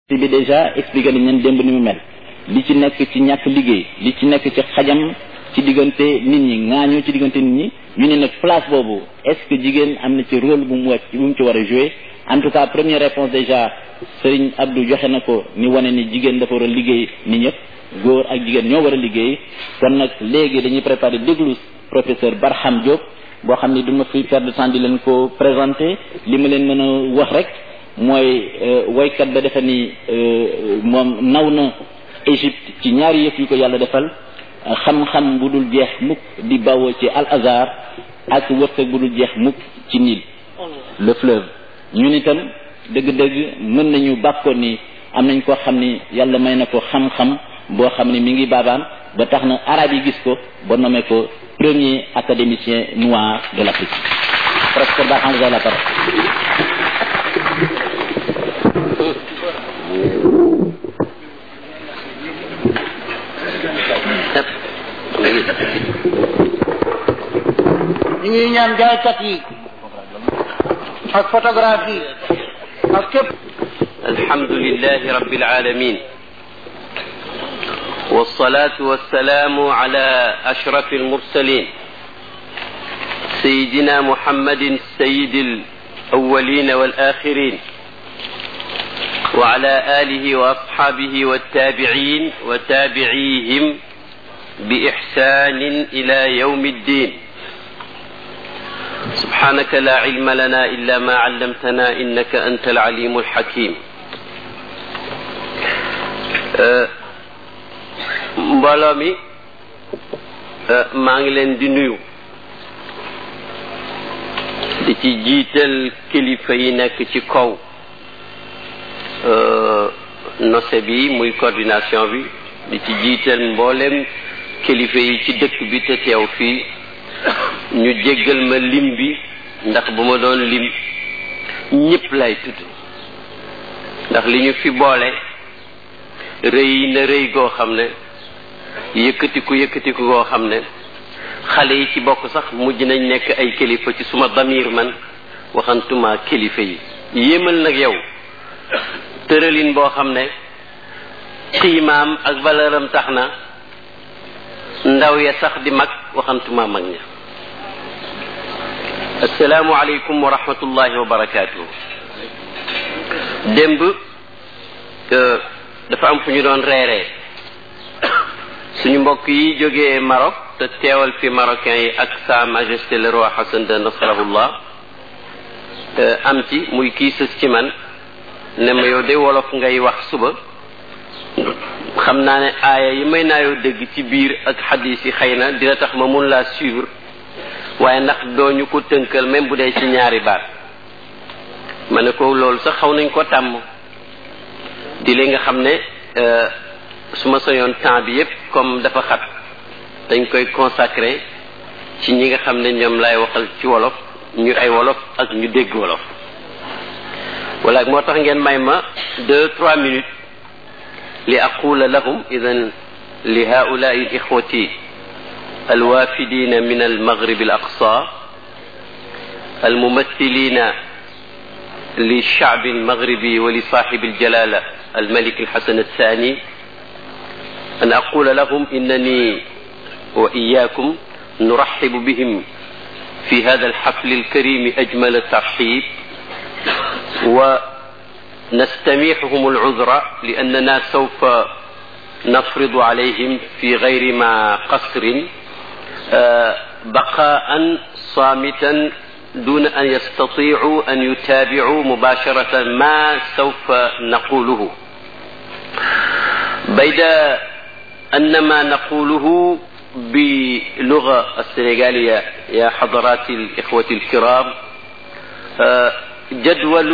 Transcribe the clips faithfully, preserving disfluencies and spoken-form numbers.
bi déjà expliqué nañ leen démb ni mu mel li ci nekk ci ñàkk liggéey li ci nekk ci xajam ci diggante nit ñi ŋaañu ci diggante nit ñi ñu ne nag place boobu est-ce que jigéen am na ci rôle bu mu wàcc bu mu ci war a jouer. En tout cas première réponse déjà Serigne Abdou joxe na ko ni wane ni jigéen dafa war a liggéey ni ñëpp góor ak jigéen ñoo war a liggéey. kon nag léegi dañuy préparer déglu professeur Barham Diop boo xam ni du ma fi perdre de temps di leen ko présenter li ma leen mën a wax rek mooy woykat ba defe ni moom naw na Égypte ci ñaari yëf yu ko yàlla defal xam-xam bu dul jeex mukk di bawoo ci Al Azhar ak wërsëg bu dul jeex mukk ci Nil le fleuve. ñun itam dëgg-dëgg mën nañu bàkkoon ni am nañ koo xam ni yàlla may na ko xam-xam boo xam ni mi ngi baabaan ba tax na arab yi gis ko ba nommé ko premier académicien noir de l'Afrique. Professeur Barham, vous avez la parole. ñu ngi ñaan jaaykat yi ak photographie ak képp. alhamdulillahi rabbil alamin والصلاة والسلام على أشرف المرسلين سيدنا محمد سيد الأولين والآخرين وعلى آله وأصحابه والتابعين وتابعيهم بإحسان إلى يوم الدين سبحانك لا علم لنا إلا ما علمتنا إنك أنت العليم الحكيم. أه mbooloo mi maa ngi leen di nuyu di ci jiital kilifa yi nekk ci kaw nose bi muy coordination bi di ci jiital mboolem kilifa yi ci dëkk bi te teew fii ñu jéggal ma lim bi ndax bu ma doon lim ñëpp lay tudd ndax li ñu fi boole rëy na rëy goo xam ne yëkkatiku yëkkatiku goo xam ne xale yi ci bokk sax mujj nañ nekk ay kilifa ci suma damir man waxantuma kilifa yi yéemal nag yow tëralin boo xam ne xiimaam ak valeuram tax na ndaw ya sax di mag waxantuma mag ña. assalaamu aleykum wa rahmatullahi wa barakaatuhu. démb dafa am fu ñu doon reeree suñu mbokk yi jógee Maroc te teewal fi marocains yi ak sa majesté le roi Hassan de Nasrallah am ci muy kii sës ci man ne ma yow de wolof ngay wax suba xam naa ne aaya yi may naayoo dégg ci biir ak xadiis yi xëy na dina tax ma mun laa suivre waaye ndax doo ñu ko tënkal même bu dee ci ñaari baat ma ne ko loolu sax xaw nañ ko tàmm di li nga xam ne su ma soñoon temps bi yépp comme dafa xat dañ koy consacré ci ñi nga xam ne ñoom lay waxal ci wolof ñu ay wolof ak ñu dégg wolof wala moo tax ngeen may ma deux trois minutes li aqula lahum idan li haulaai ixwati alwafidina min almaghrib alaqsa almumathilina للشعب المغربي ولصاحب الجلالة الملك الحسن الثاني أن أقول لهم إنني وإياكم نرحب بهم في هذا الحفل الكريم أجمل الترحيب ونستميحهم العذر لأننا سوف نفرض عليهم في غير ما قصر بقاء صامتا دون أن يستطيعوا أن يتابعوا مباشرة ما سوف نقوله بيد أن ما نقوله بلغة السنغالية يا حضرات الإخوة الكرام جدول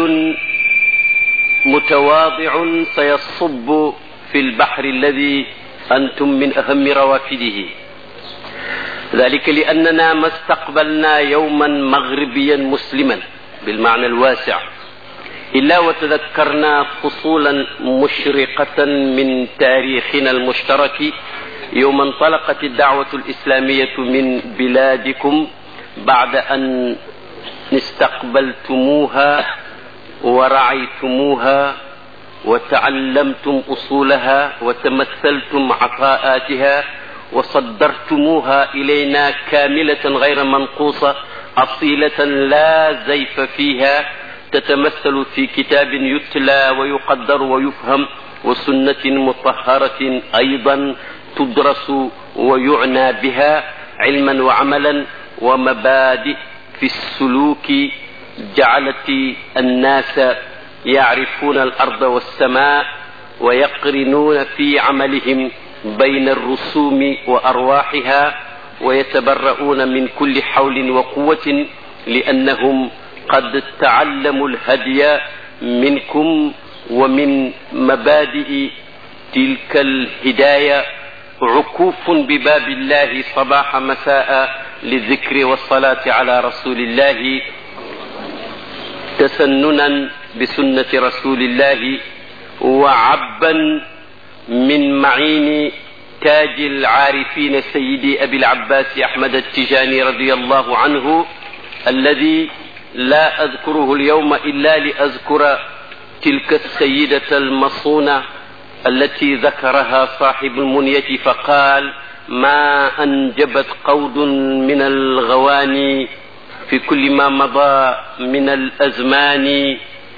متواضع سيصب في البحر الذي أنتم من أهم روافده ذلك لأننا ما استقبلنا يوما مغربيا مسلما بالمعنى الواسع إلا وتذكرنا فصولا مشرقة من تاريخنا المشترك يوم انطلقت الدعوة الإسلامية من بلادكم بعد أن استقبلتموها ورعيتموها وتعلمتم أصولها وتمثلتم عطاءاتها وصدرتموها إلينا كاملة غير منقوصة أصيلة لا زيف فيها تتمثل في كتاب يتلى ويقدر ويفهم وسنة مطهرة أيضا تدرس ويعنى بها علما وعملا ومبادئ في السلوك جعلت الناس يعرفون الأرض والسماء ويقرنون في عملهم بين الرسوم وأرواحها ويتبرؤون من كل حول وقوة لأنهم قد تعلموا الهدي منكم ومن مبادئ تلك الهداية عكوف بباب الله صباح مساء للذكر والصلاة على رسول الله تسننا بسنة رسول الله وعبا من معين تاج العارفين سيدي أبي العباس أحمد التجاني رضي الله عنه الذي لا أذكره اليوم إلا لأذكر تلك السيدة المصونة التي ذكرها صاحب المنية فقال ما أنجبت قود من الغواني في كل ما مضى من الأزمان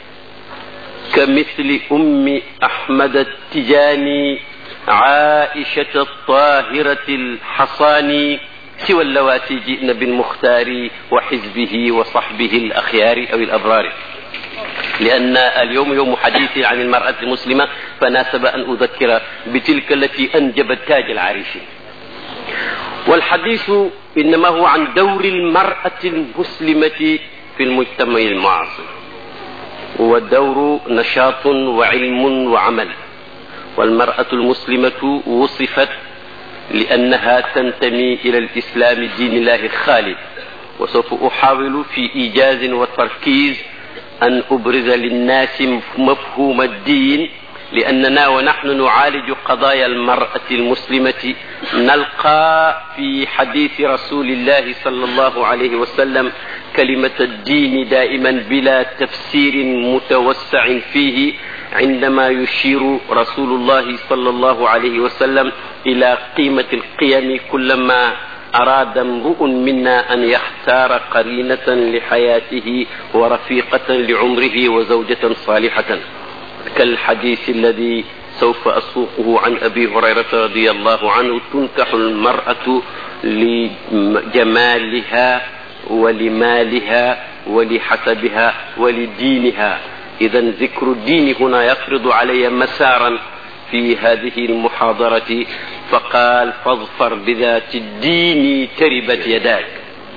كمثل أم أحمد التجاني عائشة الطاهرة الحصاني سوى اللواتي جئن بالمختار وحزبه وصحبه الأخيار أو الأبرار. لأن اليوم يوم حديثي عن المرأة المسلمة فناسب أن أذكر بتلك التي أنجبت تاج العارفين. والحديث إنما هو عن دور المرأة المسلمة في المجتمع المعاصر والدور نشاط وعلم وعمل. والمرأة المسلمة وصفت لأنها تنتمي إلى الإسلام دين الله الخالد. وسوف أحاول في إيجاز وتركيز أن أبرز للناس مفهوم الدين لأننا ونحن نعالج قضايا المرأة المسلمة نلقى في حديث رسول الله صلى الله عليه وسلم كلمة الدين دائما بلا تفسير متوسع فيه عندما يشير رسول الله صلى الله عليه وسلم إلى قيمة القيم كلما أراد امرؤ منا أن يختار قرينة لحياته ورفيقة لعمره وزوجة صالحة كالحديث الذي سوف أسوقه عن أبي هريرة رضي الله عنه تنكح المرأة لجمالها ولمالها ولحسبها ولدينها. إذا ذكر الدين هنا يفرض علي مسارا في هذه المحاضرة فقال فاظفر بذات الدين تربت يداك.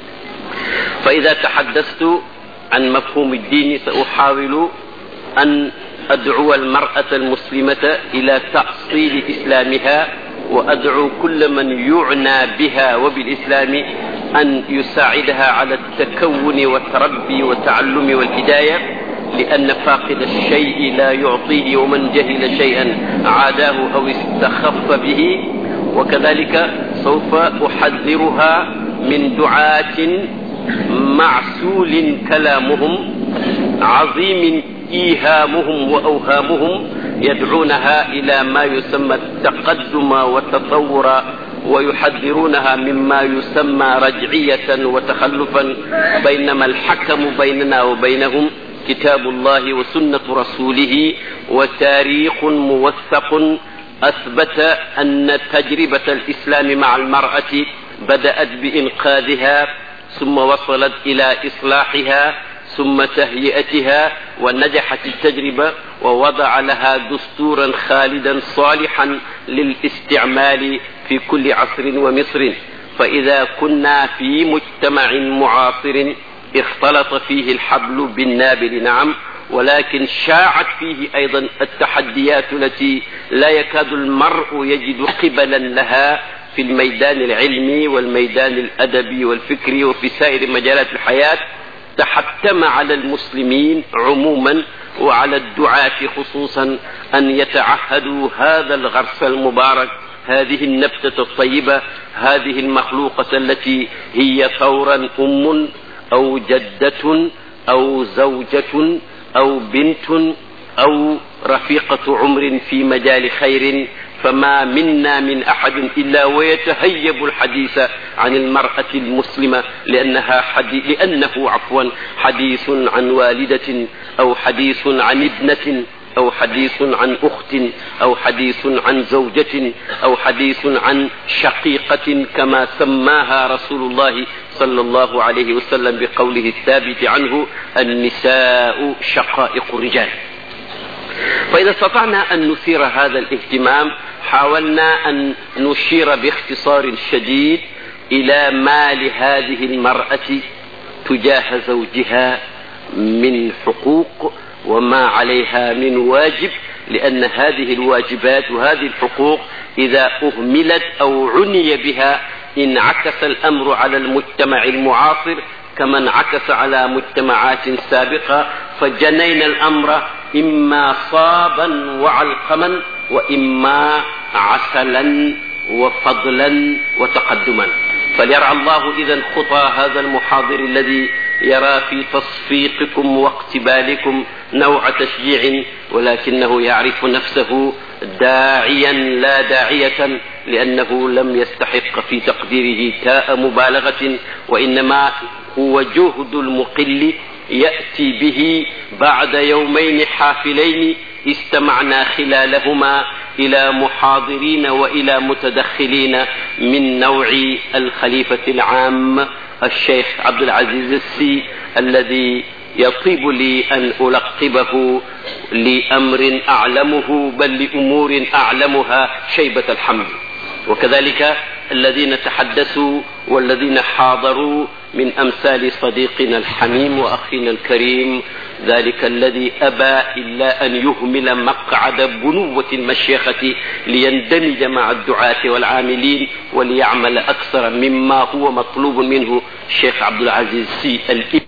فإذا تحدثت عن مفهوم الدين سأحاول أن أدعو المرأة المسلمة إلى تأصيل إسلامها وأدعو كل من يعنى بها وبالإسلام أن يساعدها على التكون والتربي والتعلم والهداية لأن فاقد الشيء لا يعطيه ومن جهل شيئا عاداه أو استخف به. وكذلك سوف أحذرها من دعاة معسول كلامهم عظيم إيهامهم وأوهامهم يدعونها إلى ما يسمى التقدم والتطور ويحذرونها مما يسمى رجعية وتخلفا بينما الحكم بيننا وبينهم كتاب الله وسنة رسوله وتاريخ موثق أثبت أن تجربة الإسلام مع المرأة بدأت بإنقاذها ثم وصلت إلى إصلاحها ثم تهيئتها ونجحت التجربة ووضع لها دستورا خالدا صالحا للاستعمال في كل عصر ومصر. فإذا كنا في مجتمع معاصر اختلط فيه الحبل بالنابل نعم ولكن شاعت فيه أيضا التحديات التي لا يكاد المرء يجد قبلا لها في الميدان العلمي والميدان الأدبي والفكري وفي سائر مجالات الحياة. تحتم على المسلمين عموما وعلى الدعاة خصوصا أن يتعهدوا هذا الغرس المبارك هذه النبتة الطيبة هذه المخلوقة التي هي فورا أم أو جدة أو زوجة أو بنت أو رفيقة عمر في مجال خير فما منا من أحد إلا ويتهيب الحديث عن المرأة المسلمة لأنها حدي... لأنه عفوا حديث عن والدة أو حديث عن ابنة أو حديث عن أخت أو حديث عن زوجة أو حديث عن شقيقة كما سماها رسول الله صلى الله عليه وسلم بقوله الثابت عنه النساء شقائق الرجال. فإذا استطعنا أن نثير هذا الاهتمام حاولنا أن نشير باختصار شديد إلى ما لهذه المرأة تجاه زوجها من حقوق وما عليها من واجب، لأن هذه الواجبات وهذه الحقوق إذا أهملت أو عني بها انعكس الأمر على المجتمع المعاصر كما انعكس على مجتمعات سابقة، فجنينا الأمر إما صابا وعلقما وإما عسلا وفضلا وتقدما. فليرعى الله إذا خطى هذا المحاضر الذي يرى في تصفيقكم واقتبالكم نوع تشجيع، ولكنه يعرف نفسه داعيا لا داعية، لأنه لم يستحق في تقديره تاء مبالغة، وإنما هو جهد المقل يأتي به بعد يومين حافلين استمعنا خلالهما إلى محاضرين وإلى متدخلين من نوع الخليفة العام الشيخ عبد العزيز السي، الذي يطيب لي أن ألقبه لأمر أعلمه بل لأمور أعلمها شيبة الحمد. وكذلك الذين تحدثوا والذين حاضروا من أمثال صديقنا الحميم وأخينا الكريم، ذلك الذي أبى إلا أن يهمل مقعد بنوة المشيخة ليندمج مع الدعاة والعاملين وليعمل أكثر مما هو مطلوب منه الشيخ عبد العزيز سي الإب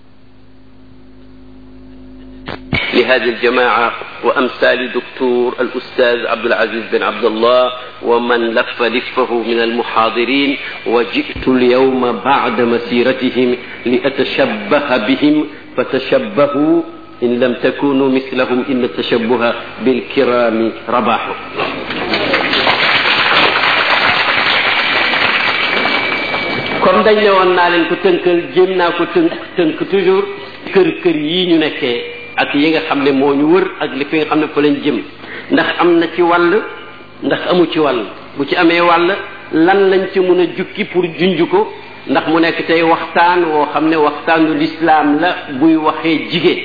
لهذه الجماعة، وأمثال دكتور الأستاذ عبد العزيز بن عبد الله ومن لف لفه من المحاضرين. وجئت اليوم بعد مسيرتهم لأتشبه بهم، فتشبهوا إن لم تكونوا مثلهم إن التشبه بالكرام رباح. comme dañ ne woon naa leen ko tënkal jéem naa ko tënk tënk toujours kër kër yii ñu nekkee ak yi nga xam ne moo ñu wër ak li fi nga xam ne fa lañ jëm, ndax am na ci wàll ndax amu ci wàll, bu ci amee wàll lan lañ ci mën a jukki pour junj ko, ndax mu nekk tey waxtaan woo xam ne waxtaanu lislaam la buy waxee jigéen.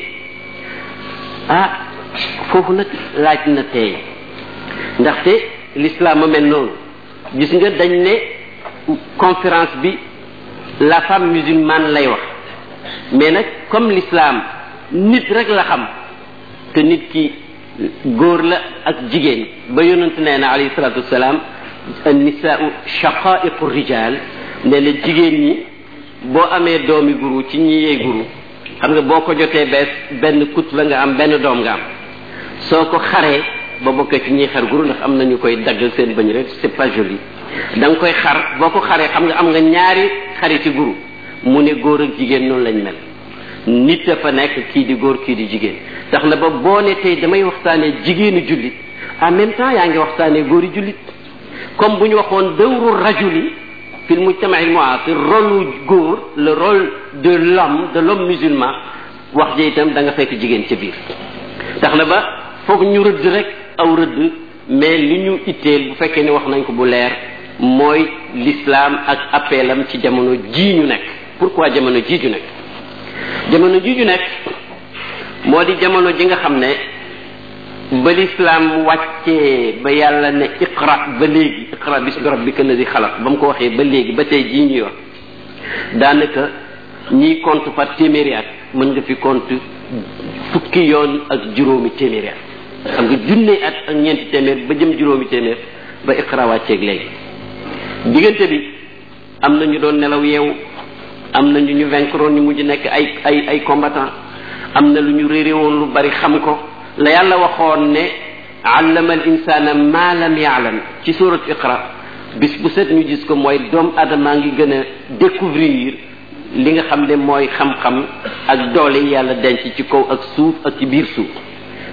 ah foofu nag laaj na tey, ndaxte lislaam a mel noonu. gis nga dañ ne conférence bi la femme musulmane lay wax, mais nag comme l'islam nit rek la xam te nit ki góor la ak jigéen, ba yonent nee na alayhi salatu wassalam an-nisaa'u shaqaa'iqu rijal, ne la jigéen ñi boo amee doomi guru ci ñi yee guru, xam nga boo ko jotee bees benn kut la nga am, benn doom nga am, soo ko xaree ba bokkee ci ñiy xar guru, ndax am na ñu koy daggal seen bañ rek c'est pas joli, da nga koy xar boo ko xaree xam nga am nga ñaari xariti guru. mu ne góor ak jigéen noonu lañ mel, nit dafa nekk kii di góor kii di jigéen. tax na ba boo ne tey damay waxtaanee jigéenu jullit en même temps yaa ngi waxtaanee góori jullit, comme bu ñu waxoon dawru rajuli fil mujtama al mu'asir, rôle góor, le rôle de l'homme de l'homme musulman, wax ji itam da nga fekk jigéen ca biir. tax na ba foog ñu rëdd rek aw rëdd, mais li ñu itteel bu fekkee ni wax nañ ko bu leer mooy l'islam ak appelam ci jamono ji ñu nekk. pourquoi jamono ji ñu nekk? jamono ji ñu nekk moo di jamono ji nga xam ne ba l'islam wàccee ba yàlla ne iqra ba léegi, iqra bismi rabbika alladi xalaq, ba mu ko waxee ba léegi ba tey jii ñuy wax, daanaka ñiy compte par téeméeri at mën nga fi compte fukki yoon ak juróomi téeméeri at. xam nga junne at ak ñeenti téeméer ba jëm juróomi téeméer ba iqra wàcceeg léegi. diggante bi am na ñu doon nelaw yeewu, am na ñu ñu vaincre ñu mujj nekk ay ay ay combattant, am na lu ñu réere woon lu bari xam ko. la yàlla waxoon ne allama al insana ma lam ya'lam ci surat iqra, bis bu set ñu gis ko, mooy doomu aadama ngi gën a découvrir li nga xam ne mooy xam-xam ak doole yàlla denc ci kaw ak suuf ak ci biir suuf.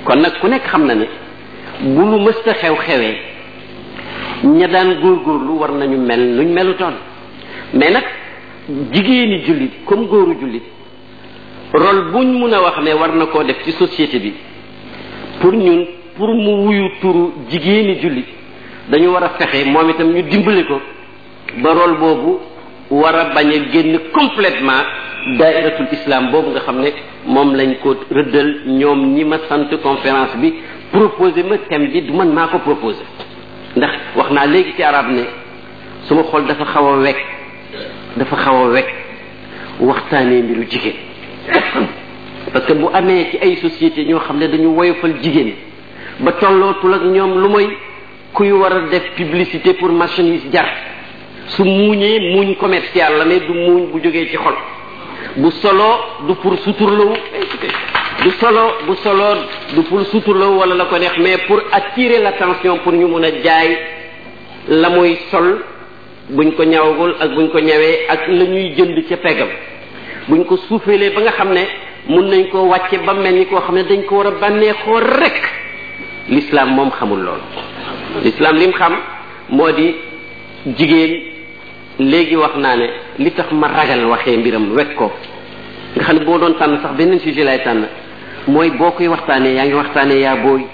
kon nag ku nekk xam na ne bu lu mësta xew xewee ña daan góorgóorlu war nañu mel nuñ melutoon mais nag jigéeni jullit comme góoru jullit rôle buñ mun a wax ne war na koo def ci société bi pour ñun pour mu wuyu turu jigéeni jullit dañu war a fexe moom itam ñu dimbali ko ba rôle boobu war a bañ a génn complètement dairatul islam boobu nga xam ne moom lañ ko rëddal ñoom ñi ma sant conférence bi proposé ma thème bi du man maa ko proposé ndax wax naa léegi ci arab ne suma xol dafa xaw a wekk dafa xaw a wekk waxtaanee mbiru jigéen parce que bu amee ci ay société ñoo xam ne dañu woyofal jigéen ba tollootul ak ñoom lu mooy kuy war a def publicité pour marchandise jar su muuñee muuñ commercial la mais du muuñ bu jógee ci xol bu solo du pour suturlawu du solo bu solo du pour suturlawu wala la ko neex mais pour attirer l'attention pour ñu mun a jaay la muy sol buñ ko ñawagul ak buñ ko ñawee ak la ñuy jënd ca peggam buñ ko suufeelee ba nga xam ne mun nañ koo wàcce ba mel ni koo xam ne dañ ko war a bànneexoo rek l'islam moom xamul loolu l'islam lim xam moo di jigéen léegi wax naa ne li tax ma ragal waxee mbiram wekk ko nga xam ne boo doon tànn sax beneen sujet lay tànn mooy boo koy waxtaanee yaa ngi waxtaanee yaa booy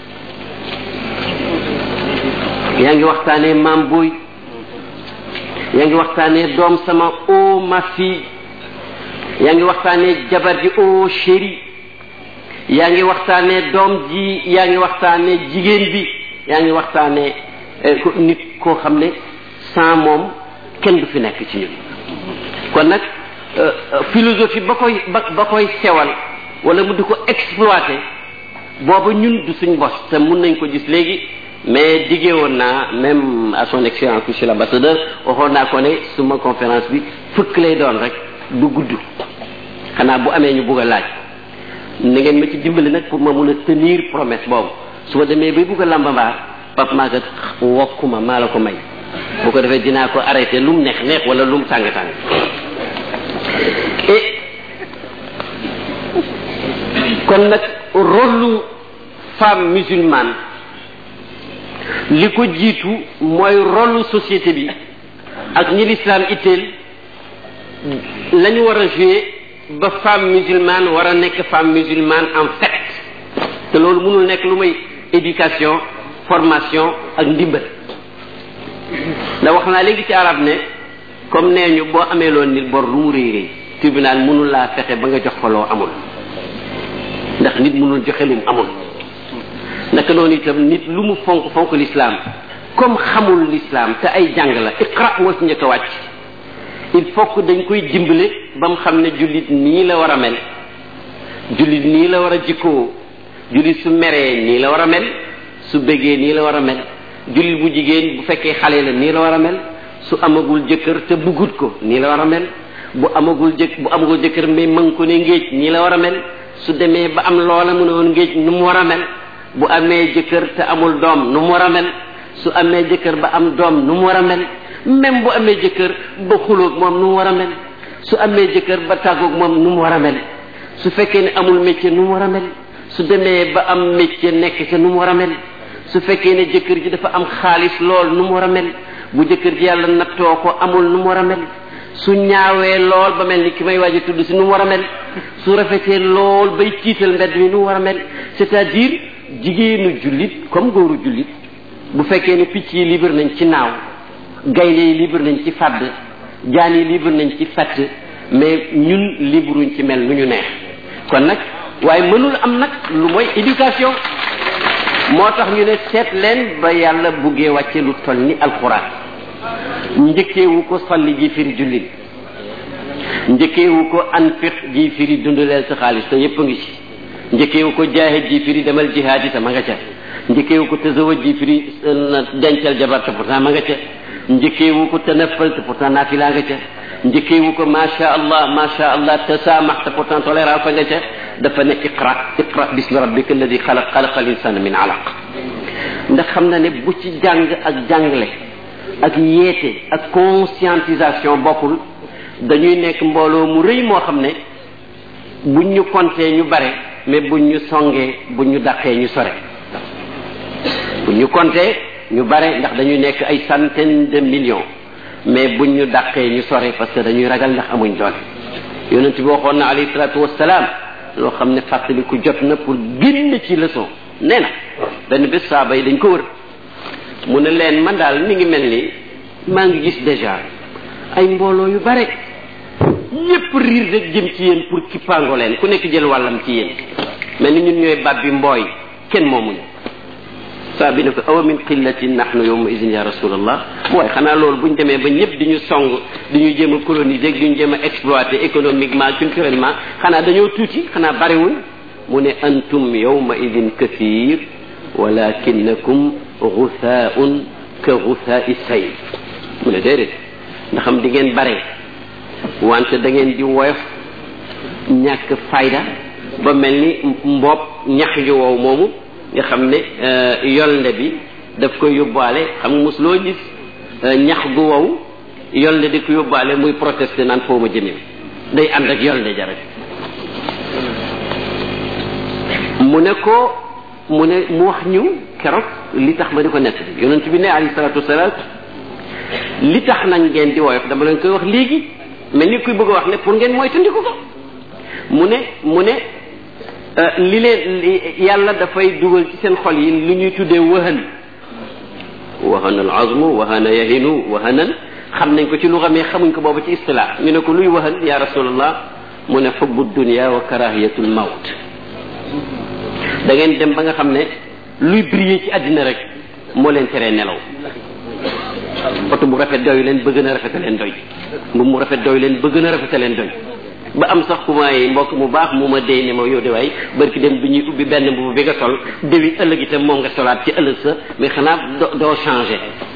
yaa ngi waxtaanee maam booy yaa ngi waxtaanee doom sama o ma fille yaa ngi waxtaanee jabar ji o chéri yaa ngi waxtaanee doom ji yaa ngi waxtaanee jigéen bi yaa ngi waxtaanee nit koo xam ne sans moom kenn du fi nekk ci ñun kon nag philosophie ba koy ba ba koy sewal wala mu di ko exploiter booba ñun du suñ bos te mun nañ ko gis léegi mais diggee woon naa même à son excellence monsieur l'ambassadeur waxoon naa ko ne suma conférence bi fukk lay doon rek du gudd xanaa bu amee ñu bugg a laaj na ngeen ma ci dimbali nag pour ma mun a tenir promesse boobu su ma demee bay bugg a lamba mbaar Pape Maguette wokkuma maa la ko may bu ko defee dinaa ko arrêté lu mu neex neex wala lu mu tàng tàng et kon nag rôle femme musulmane li ko jiitu mooy rôle société bi ak ñi l'islam itteel la ñu war a jouer ba femme musulmane war a nekk femme musulmane en fait te loolu mënul nekk lu may éducation formation ak ndimbal da wax naa léegi ci arab ne comme nee ñu boo amee loon nit bor lu mu réy réy tribunal mënul laa fexe ba nga jox ko loo amul ndax nit mënul joxe lu mu amul naka noonu itam nit lu mu fonk fonk l'islam comme xamul l'islam te ay jàng la iqra moo ci njëkk a wàcc il faut que dañ koy dimbale ba mu xam ne jullit nii la war a mel jullit nii la war a jikkoo jullit su meree nii la war a mel su bëggee nii la war a mel jullit bu jigéen bu fekkee xale la nii la war a mel su amagul jëkkër te buggut ko nii la war a mel bu amagul jëkk bu amagul jëkkër mais mën ko ne ngéej nii la war a mel su demee ba am loola mu ne woon ngéej nu mu war a mel bu amee jëkkër te amul doom nu mu war a mel su amee jëkkër ba am doom nu mu war a mel même bu amee jëkkër ba xuloog moom nu mu war a mel su amee jëkkër ba tàggoog moom nu mu war a mel su fekkee ne amul métier nu mu war a mel su demee ba am métier nekk ca nu mu war a mel su fekkee ne jëkkër ji dafa am xaalis lool nu mu war a mel bu jëkkër ji yàlla nattoo ko amul nu mu war a mel su ñaawee lool ba mel ni ki may waaj a tudd si nu mu war a mel su rafetee lool bay tiital mbedd mi nu mu war a mel c'est-à-dire jigéenu jullit comme góoru jullit bu fekkee ne picc yi libre nañ ci naaw gaynde yi libre nañ ci fàdd jaan yi libre nañ ci fett mais ñun libruñ ci mel nu ñu neex kon nag waaye mënul am nag lu mooy éducation moo tax ñu ne seet leen ba yàlla buggee wàcce lu toll ni alquran njëkkeewu ko salli ji firi jullit njëkkeewu ko anfiq ji firi dundaleel sa xaalis te yépp a ngi ci njëkkeewu ko jaahid ji firi demal jihaad yi te ma nga ca njëkkeewu ko tazawaj ji firi dencal jabar te pourtant ma nga ca njëkkeewu ko tanafal te pourtant naafilaa nga ca njëkkeewu ko macha allah macha allah tasaamax te pourtant tolérance nga ca dafa ne iqra iqra bismi rabbika alladi xalaq xalaqa al insana min alaq ndax xam na ne bu ci jàng ak jàngale ak yeete ak conscientisation bokkul dañuy nekk mbooloo mu rëy moo xam ne buñ ñu compté ñu bare mais buñ ñu songee buñ ñu dàqee ñu sore buñ ñu compter ñu bare ndax dañuy nekk ay centaines de millions mais buñ ñu dàqee ñu sore parce que dañuy ragal ndax amuñ doole yonent bi waxoon na alayhi salaatu wassalaam loo xam ne fàttaliku jot na pour génn ci leçon nee na benn bés saaba yi dañ ko wër mu ne leen man daal mi ngi mel ni maa ngi gis déjà ay mbooloo yu bare ñépp riir rek jëm ci yéen pour kippaango leen ku nekk jël wàllam ci yéen mel ni ñun ñooy bab bi mbooy kenn moomuñu saa bi ne ko awa min qillatin nahnu yawma idin ya rasulallah waaye xanaa loolu buñ demee ba ñëpp di ñu song di ñu jéem a coloniser di ñu jéem a exploiter économiquement culturellement xanaa dañoo tuuti xanaa bariwuñ mu ne antum yawma idin kathir walakinakum ghutha'un ka ghutha'i sayl mu ne déedéet ndax am di ngeen bare wante da ngeen di woyof ñàkk fayda ba mel ni mboob ñax ju wow moomu nga xam ne yolnde bi daf koy yóbbaale xam nga mos loo gis ñax gu wow yolnde di ko yóbbaale muy protester naan foo ma jëmee day ànd ak yolnde ja rek mu ne ko mu ne mu wax ñu keroog li tax ma di ko nett bi yonent bi ne alayhi salaatu wasalaam li tax nag ngeen di woyof dama leen koy wax léegi mais ni kuy bëgg a wax ne pour ngeen moytandiku ko mu ne mu ne li leen yàlla dafay dugal ci seen xol yi lu ñuy tuddee wahan wahan al azmu wahana yahinu wahanan xam nañ ko ci lu xamee xamuñ ko boobu ci istilah ñu ne ko luy wahan ya rasulallah mu ne hubbu dunya wa karahiyatul mawt da ngeen dem ba nga xam ne luy briller ci àddina rek moo leen teree nelaw oto bu rafet doy leen bëgg na rafet leen doy mbubb mu rafet doy leen bëgg na rafet leen doy ba am sax ku may mbokk mu baax mu ma déy ne ma yow de waay barki dem bi ñuy ubbi benn mbubb bi nga sol déwi ëllëg itam moom nga solaat ci ëllëg sa mais xanaa do doo changé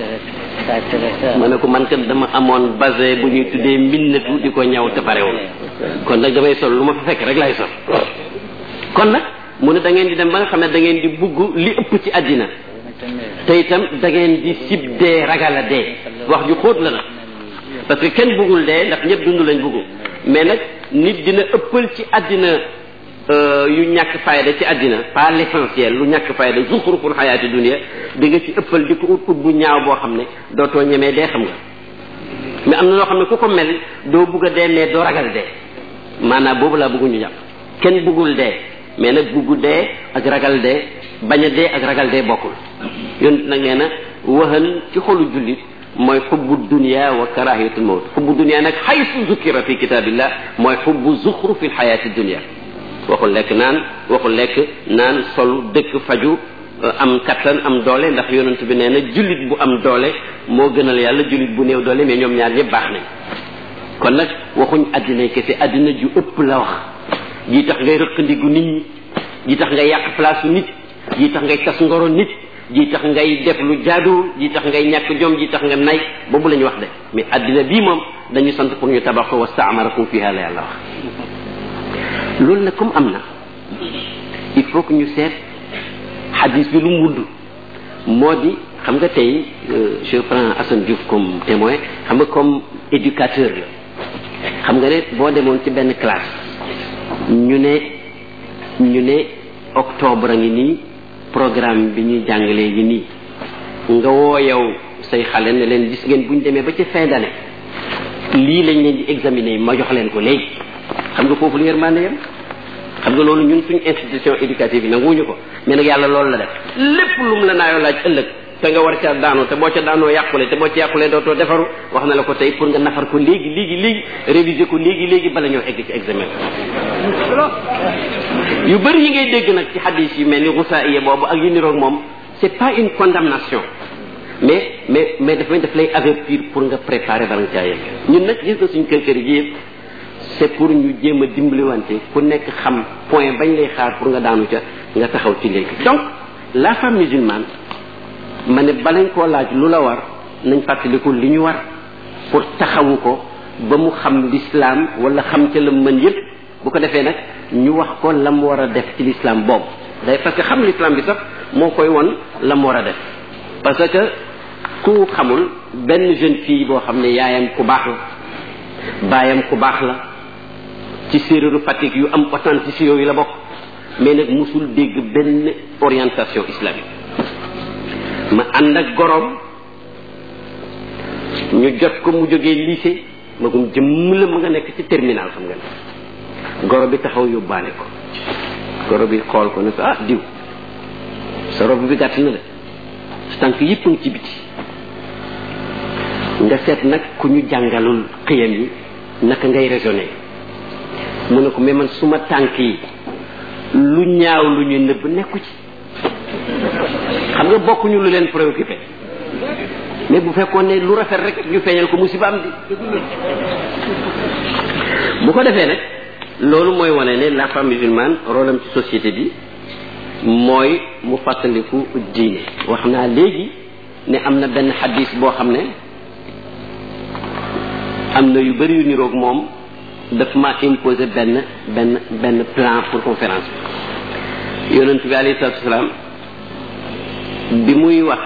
ma ne ko man kat dama amoon basé bu ñuy tuddee minnatu di ko ñaw te pare woon kon nag damay sol lu ma fa fekk rek lay sol kon nag mu ne da ngeen di dem ba nga xam ne da ngeen di bugg li ëpp ci àddina te itam da ngeen di sib dee ragal a dee wax ju xóot la nag parce que kenn buggul dee ndax ñëpp dund lañ buggu mais nag nit dina ëppal ci àddina yu ñàkk fayda ci àddina pas l'essentiel lu ñàkk fayda zuxruful xayaati dunia di nga ci ëppal di ko ut ut bu ñaaw boo xam ne dootoo ñemee dee xam nga mais am na loo xam ne ku ko mel doo bugg a dee mais doo ragal dee maanaam boobu laa bëgguñu jàpp kenn buggul dee mais nag buggu dee ak ragal dee bañ a dee ak ragal dee bokkul yoon nag nee na waxan ci xolu jullit mooy xubbu dunia wa karahiyatul mawt xubbu dunia nag xaysu zukira fi kitabillah mooy xubbu zuxrufi lxayaati dunia waxul lekk naan waxul lekk naan sol dëkk faju am kattan am doole ndax yonent bi nee na jullit bu am doole moo gënal yàlla jullit bu néew doole mais ñoom ñaar ñëpp baax nañ kon nag waxuñ addina kese addina ju ëpp la wax ji tax ngay rëq ndigu nit ñi ji tax ngay yàq place nit ji tax ngay tas ngoro nit ji tax ngay def lu jaaduwul ji tax ngay ñàkk jom ji tax nga nay boobu la ñu wax de mais addina bii moom dañu sant pour ñu tabax ko wastaamarakum fiha la yàlla wax loolu nag comme am na il faut que ñu seet hadis bi lu mu wund moo di xam nga tey je prends Assane Diouf comme témoin xam nga comme éducateur la xam nga ne boo demoon ci benn classe ñu ne ñu ne octobre a ngi nii programme bi ñuy jàngalee ngi nii nga woo yow say xale ne leen gis ngeen bu ñu demee ba ci fin d'année lii lañ leen di examiner ma jox leen ko léegi xam nga foofu lu yërmande yam xam nga loolu ñun suñu institution éducative yi nanguwuñu ko mais nag yàlla loolu la def lépp lu mu la naayoo laaj ëllëg te nga war ca daanoo te boo ca daanoo yàqule te boo ca yàqule dootoo defaru wax na la ko tey pour nga nafar ko léegi léegi léegi réviser ko léegi léegi bala ñoo egg ci examen yu bëri yi ngay dégg nag ci hadis yi mel ni rusaiya boobu ak yu niroog moom c'est pas une condamnation mais mais mais dafay daf lay avertir pour nga préparer bala nga caa yegg ñun nag gis nga suñu kër kër yi yëpp c'est pour ñu jéem a dimbaliwante ku nekk xam point bañ lay xaar pour nga daanu ca nga taxaw ci léegi donc la femme musulmane ma ne balañ koo laaj lu la war nañ fàttaliku li ñu war pour taxawu ko ba mu xam l'islam wala xam ca la mën yëpp bu ko defee nag ñu wax ko la mu war a def ci l'islam boobu day parce que xam l'islam bi sax moo koy won la mu war a def parce que ku xamul benn jeune fille boo xam ne yaayam ku baax la baayam ku baax la ci séeréeru Fatick yu am authenticité yooyu la bokk mais nag musul dégg benn orientation islamique ma ànd ak gorom ñu jot ko mu jógee lycée magum jëmm la ma nga nekk ci terminal xam nga ne goro bi taxaw yóbbaale ko goro bi xool ko ne ko ah diw sa robe bi gàtt na la sa tànk yëpp ngi ci biti nga seet nag ku ñu jàngalul xiyam yi naka ngay raisonner mu ne ko mais man suma tànk yi lu ñaaw lu ñu nëbb nekku ci xam nga bokkuñu lu leen préoccupé mais bu fekkoon ne lu rafet rek ñu feeñal ko musiba am di bu ko defee nag loolu mooy wane ne la femme musulmane rôle am ci société bi mooy mu fàttaliku diine wax naa léegi ne am na benn xadis boo xam ne am na yu bëri yu niroog moom daf ma imposé benn benn benn plan pour conférence bi yonent bi alayhi salaatu wasalaam bi muy wax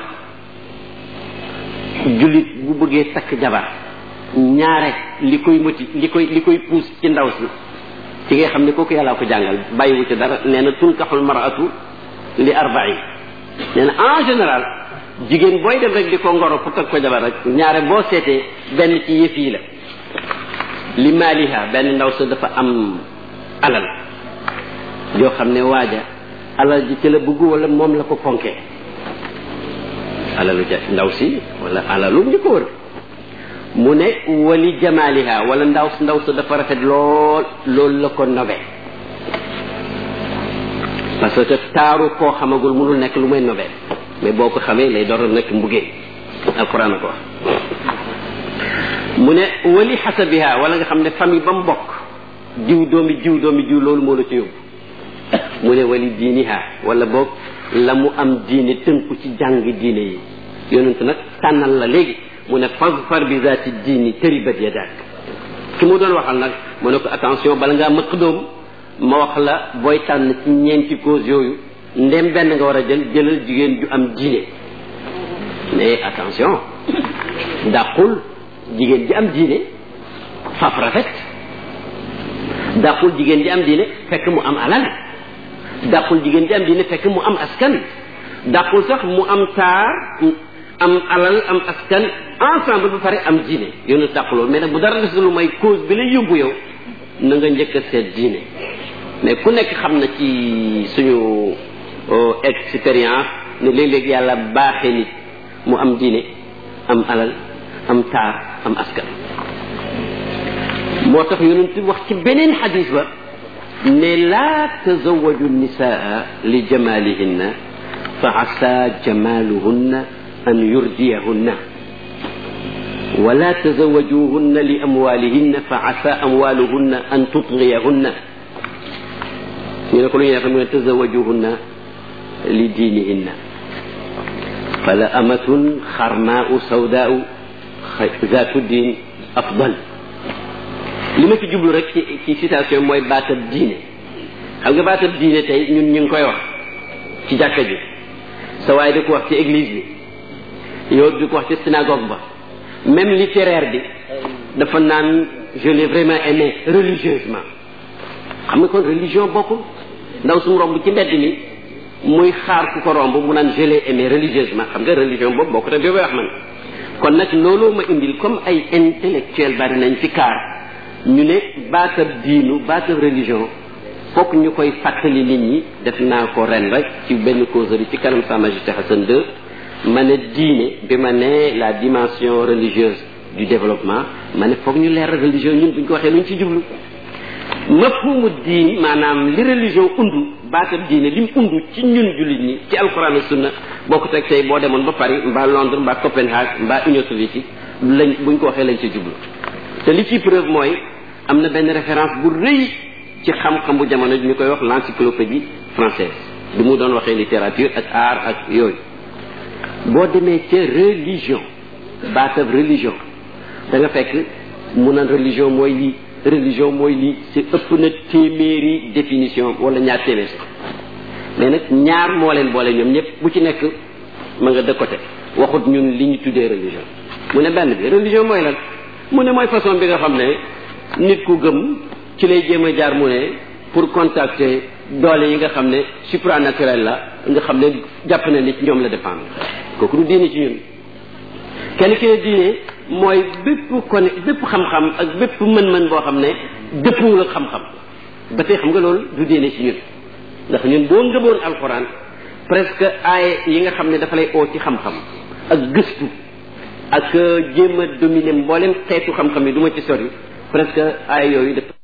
jullit bu bëggee takk jabar ñaare li koy moti li koy li koy puus ci ndaw si ci nga xam ne kooku yàllaa ko jàngal bàyyiwu ci dara nee na tunkaxul maratu li arbain nee na en général jigéen booy dem rek di ko ngoro pour takk ko jabar rek ñaare boo seetee benn ci yëf yi la li maaliha benn ndaw sa dafa am alal yoo xam ne waaja alal ji ci la bëgg wala moom la ko fonkee alalu ja ndaw si wala alalu ñu ko wër mu ne wali jamaaliha wala ndaw ndaw sa dafa rafet lool loolu la ko nobe parce que taaru koo xamagul mënul nekk lu may nobe mais boo ko xamee lay door a nekk mbugee alquran a ko wax mu ne wali xasabiha wala nga xam ne famille ba mu bokk jiw doomi jiw doomi jiw loolu moo la ci yóbbu mu ne wali diiniha wala boog la mu am diine tënku ci jàng diine yi yonent nag tànnal la léegi mu ne fazfar bi zaati diini taribat yadak ki mu doon waxal nag mu ne ko attention bala ngaa mëq doom ma wax la booy tànn ci ñeenti cause yooyu ndem benn nga war a jël jëlal jigéen ju am diine mais attention dàqul jigéen ji am diine faf rafet dàqul jigéen ji am diine fekk mu am alal dàqul jigéen ji am diine fekk mu am askan dàqul sax mu am taar am alal am askan ensemble ba pare am diine yow na dàquloo mais nag bu dara des lu may cause bi lay yóbbu yow na nga njëkk a seet diine mais ku nekk xam na ci suñu expérience ne léeg-léeg yàlla baaxee nit mu am diine am alal am taar am askan moo tax yonent wax ci beneen xadis ba ne laa tazawaju nisaa li jamalihinna fa asa jamaluhunna an yurdiyahunna wala tazawajuhunna li amwalihinna fa asa amwaluhunna an tutghiyahunna ñu ne ko lu ñuy def mu ne tazawajuhunna li diinihinna fala amatun xarmaau sawdaau zaatu diin afdal li ma ci jublu rek ci ci citation mooy baatab diine xam nga baatab diine tey ñun ñu ngi koy wax ci jàkka ji sa waaye di ko wax ci église bi yow di ko wax ci synagogue ba même littéraire bi dafa naan je l'ai vraiment aimé religieusement xam nga kon religion bokkul ndaw su mu romb ci mbedd mi muy xaar ku ko romb mu naan je l'ai aimé religieusement xam nga religion boobu bokk te bi wax man kon nag looloo ma indil comme ay intellectuel bari nañ fi kaar ñu ne baatab diinu baatab religion fokk ñu koy fàttali nit ñi def naa ko ren rek ci benn causerie ci kanam Sa Majesté Hassan deux ma ne diine bi ma ne la dimension religieuse du développement ma ne foog ñu leer religion ñun buñ ko waxee luñ ci jublu mafhumu diin maanaam li religion undu baatab diine li mu undu ci ñun jullit ñi ci alquran ak sunna boo ko teg tey boo demoon ba Paris mbaa Londres mbaa Copenhague mbaa Union soviétique lañ buñ ko waxee lañ ci jublu te li ci preuve mooy am na benn référence bu rëy ci xam-xam bu jamono ñu koy wax l'encyclopédie française bi mu doon waxee littérature ak art ak yooyu boo demee ca religion baatab religion da nga fekk mu naan religion mooy lii religion mooy lii c'est ëpp na téeméeri définition wala ñaar téeméer sax mais nag ñaar moo leen boole ñoom ñëpp bu ci nekk ma nga de côté waxut ñun li ñu tuddee religion mu ne benn bi religion mooy lan mu ne mooy façon bi nga xam ne nit ku gëm ci lay jéem a jaar mu ne pour contacter doole yi nga xam ne supranaturel la nga xam ne jàpp na ni ci ñoom la dépendre kooku du diine ci ñun kenn ki ne diine mooy bépp kon bépp xam-xam ak bépp mën-mën boo xam ne dëppwul ak xam-xam ba tey xam nga loolu du diine ci ñun ndax ñun boo ngëmoon alxuraan presque ay yi nga xam ne dafa lay oo ci xam-xam ak gëstu ak jéem a dominer mboolem xeetu xam-xam yi du ma ci sori presque ay yooyu def